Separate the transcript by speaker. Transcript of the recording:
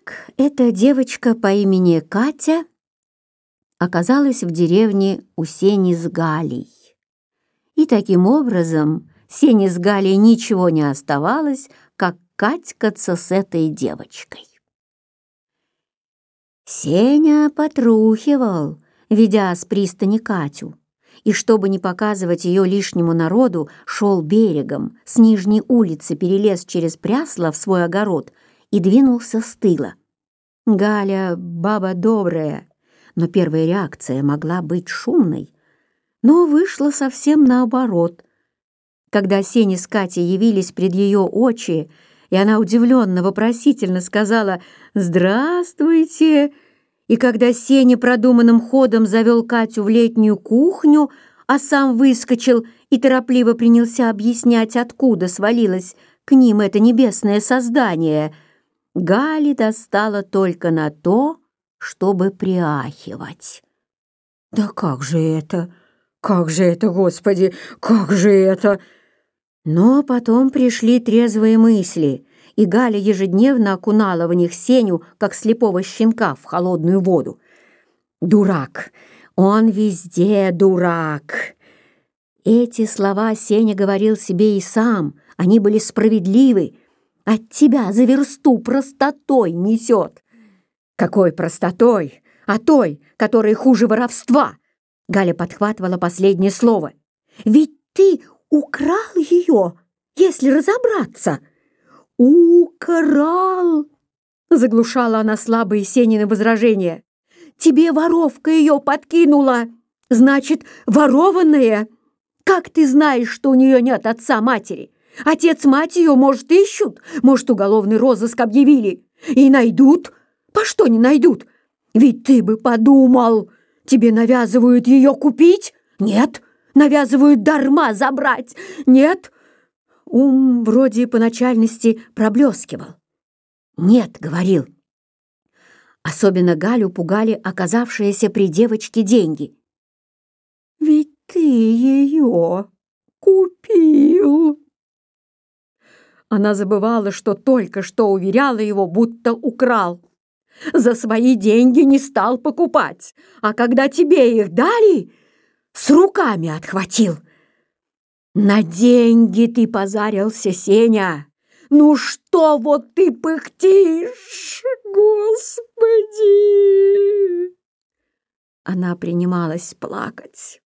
Speaker 1: Итак, эта девочка по имени Катя оказалась в деревне у Сени с Галей. И таким образом Сене с Галей ничего не оставалось, как катькаться с этой девочкой. Сеня потрухивал, ведя с пристани Катю, и, чтобы не показывать ее лишнему народу, шел берегом, с нижней улицы перелез через прясло в свой огород и двинулся с тыла. Галя баба добрая, но первая реакция могла быть шумной, но вышла совсем наоборот. Когда Сеня с Катей явились пред ее очи, и она удивленно-вопросительно сказала «Здравствуйте!», и когда Сеня продуманным ходом завел Катю в летнюю кухню, а сам выскочил и торопливо принялся объяснять, откуда свалилось к ним это небесное создание, Гале достало только на то, чтобы приахивать. «Да как же это? Как же это, Господи, как же это?» Но потом пришли трезвые мысли, и Галя ежедневно окунала в них Сеню, как слепого щенка, в холодную воду. «Дурак! Он везде дурак!» Эти слова Сеня говорил себе и сам, они были справедливы. «От тебя за версту простотой несет». «Какой простотой? А той, которая хуже воровства!» Галя подхватывала последнее слово. «Ведь ты украл ее, если разобраться». «Украл!» — заглушала она слабые Сенины возражения. «Тебе воровка ее подкинула, значит, ворованная. Как ты знаешь, что у нее нет отца-матери? Отец-мать ее, может, ищут, может, уголовный розыск объявили. И найдут. По что не найдут? Ведь ты бы подумал, тебе навязывают ее купить? Нет. Навязывают дарма забрать? Нет». Ум вроде по начальности проблескивал. «Нет», — говорил. Особенно Галю пугали оказавшиеся при девочке деньги. «Ведь ты ее купил». Она забывала, что только что уверяла его, будто украл. За свои деньги не стал покупать, а когда тебе их дали, с руками отхватил. «На деньги ты позарился, Сеня! Ну что вот ты пыхтишь, Господи!» Она принималась плакать.